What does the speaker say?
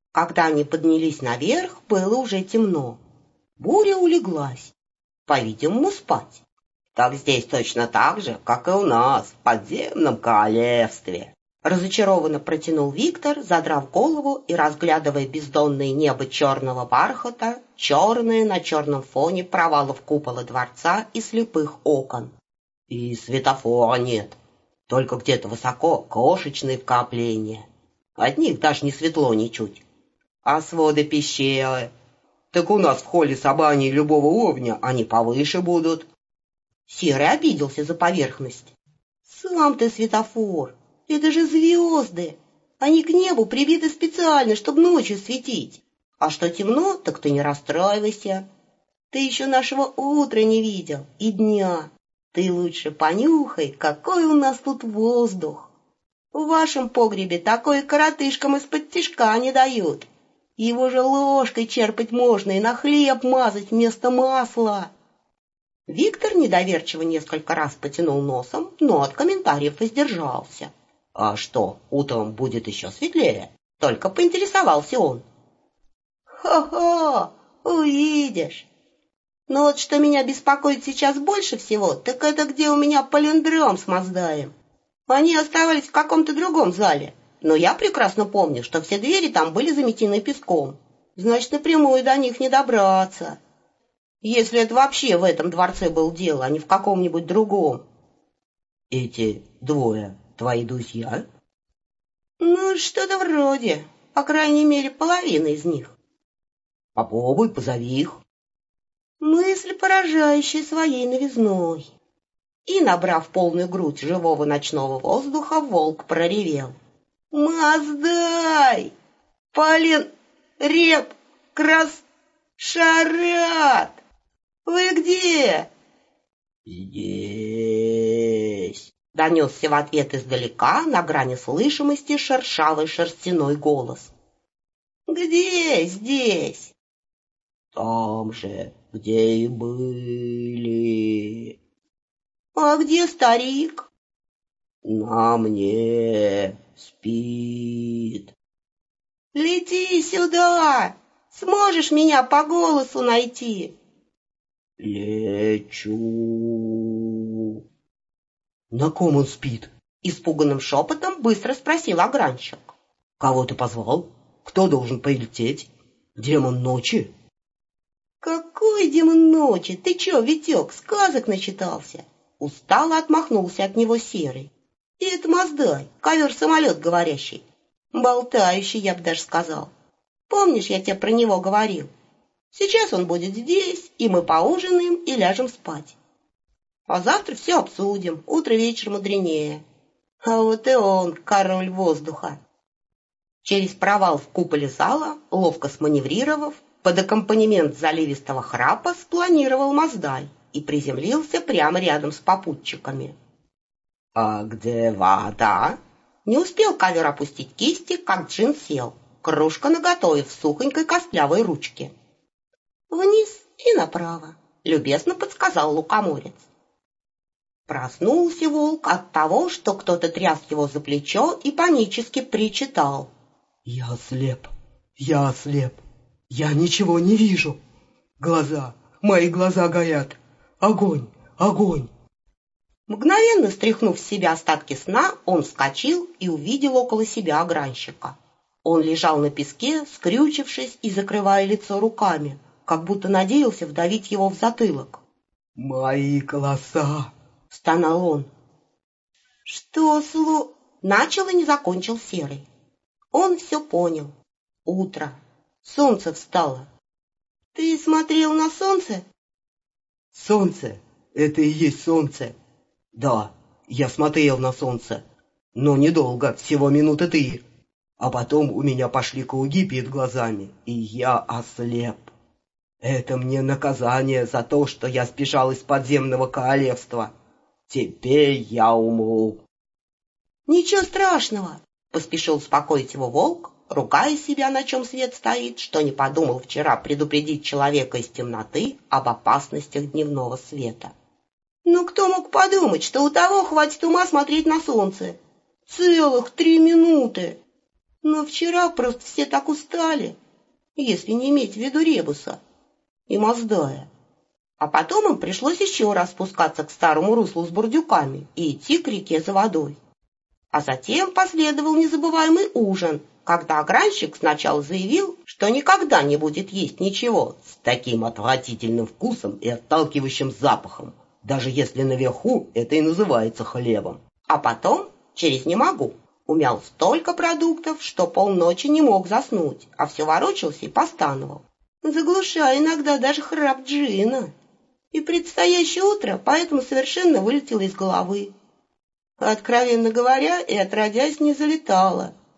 Когда они поднялись наверх, было уже темно. Буря улеглась, по-видимому, спать. Так здесь точно так же, как и у нас, в подземном королевстве. Разочарованно протянул Виктор, задрав голову и разглядывая бездонное небо черного бархата, черное на черном фоне провалов купола дворца и слепых окон. И светофора нет, только где-то высоко крошечные вкрапления. От них даже не светло ничуть. А своды пещеры? Так у нас в холле собраний любого уровня они повыше будут. Серый обиделся за поверхность. Сам ты светофор, это же звезды. Они к небу прибиты специально, чтобы ночью светить. А что темно, так ты не расстраивайся. Ты еще нашего утра не видел и дня. Ты лучше понюхай, какой у нас тут воздух. В вашем погребе такое коротышкам из-под тишка не дают. Его же ложкой черпать можно и на хлеб мазать вместо масла. Виктор недоверчиво несколько раз потянул носом, но от комментариев воздержался. А что, утром будет еще светлее? Только поинтересовался он. Хо-хо, увидишь. Но вот что меня беспокоит сейчас больше всего, так это где у меня палиндром с Маздаем. Они оставались в каком-то другом зале, но я прекрасно помню, что все двери там были заметены песком. Значит, напрямую до них не добраться. Если это вообще в этом дворце было дело, а не в каком-нибудь другом. Эти двое твои друзья? Ну, что-то вроде. По крайней мере, половина из них. Попробуй, позови их. Мысль, поражающая своей новизной. И, набрав полную грудь живого ночного воздуха, волк проревел. Маздай! Полин! Реп! Шарат! Вы где? Здесь. Донесся в ответ издалека на грани слышимости шершавый шерстяной голос. Где здесь? Там же, где и были. А где старик? На мне спит. Лети сюда! Сможешь меня по голосу найти? Лечу. На ком он спит? Испуганным шепотом быстро спросил огранщик. Кого ты позвал? Кто должен прилететь? Демон ночи? Какой демон ночи? Ты че, Витек, сказок начитался? Устало отмахнулся от него Серый. И это Маздай, ковер-самолет говорящий. Болтающий, я бы даже сказал. Помнишь, я тебе про него говорил? Сейчас он будет здесь, и мы поужинаем и ляжем спать. А завтра все обсудим, утро вечер мудренее. А вот и он, король воздуха. Через провал в куполе зала, ловко сманеврировав, под аккомпанемент заливистого храпа спланировал Маздай и приземлился прямо рядом с попутчиками. А где вода? Не успел ковер опустить кисти, как Джин сел, кружка наготове в сухонькой костлявой ручке. Вниз и направо, любезно подсказал лукоморец. Проснулся волк от того, что кто-то тряс его за плечо и панически причитал. Я ослеп, я ничего не вижу. Мои глаза горят. Огонь, огонь. Мгновенно стряхнув с себя остатки сна, он вскочил и увидел около себя огранщика. Он лежал на песке, скрючившись и закрывая лицо руками, как будто надеялся вдавить его в затылок. «Мои глаза!» — стонал он. «Что начал и не закончил Серый. Он все понял. Утро. Солнце встало. Ты смотрел на солнце?» «Солнце! Это и есть солнце!» «Да, я смотрел на солнце, но недолго, всего минуты 3. А потом у меня пошли круги перед глазами, и я ослеп. Это мне наказание за то, что я сбежал из подземного королевства. Теперь я умру». «Ничего страшного», — поспешил успокоить его волк, ругая себя, на чем свет стоит, что не подумал вчера предупредить человека из темноты об опасностях дневного света. «Ну кто мог подумать, что у того хватит ума смотреть на солнце? Целых 3 минуты!» Но вчера просто все так устали, если не иметь в виду Ребуса и Маздая. А потом им пришлось еще раз спускаться к старому руслу с бурдюками и идти к реке за водой. А затем последовал незабываемый ужин, когда огранщик сначала заявил, что никогда не будет есть ничего С таким отвратительным вкусом и отталкивающим запахом, даже если наверху это и называется хлебом. А потом, через «не могу», умял столько продуктов, что полночи не мог заснуть, а все ворочался и постановал, заглушая иногда даже храп Джина. И предстоящее утро поэтому совершенно вылетело из головы. Откровенно говоря, и отродясь не залетало.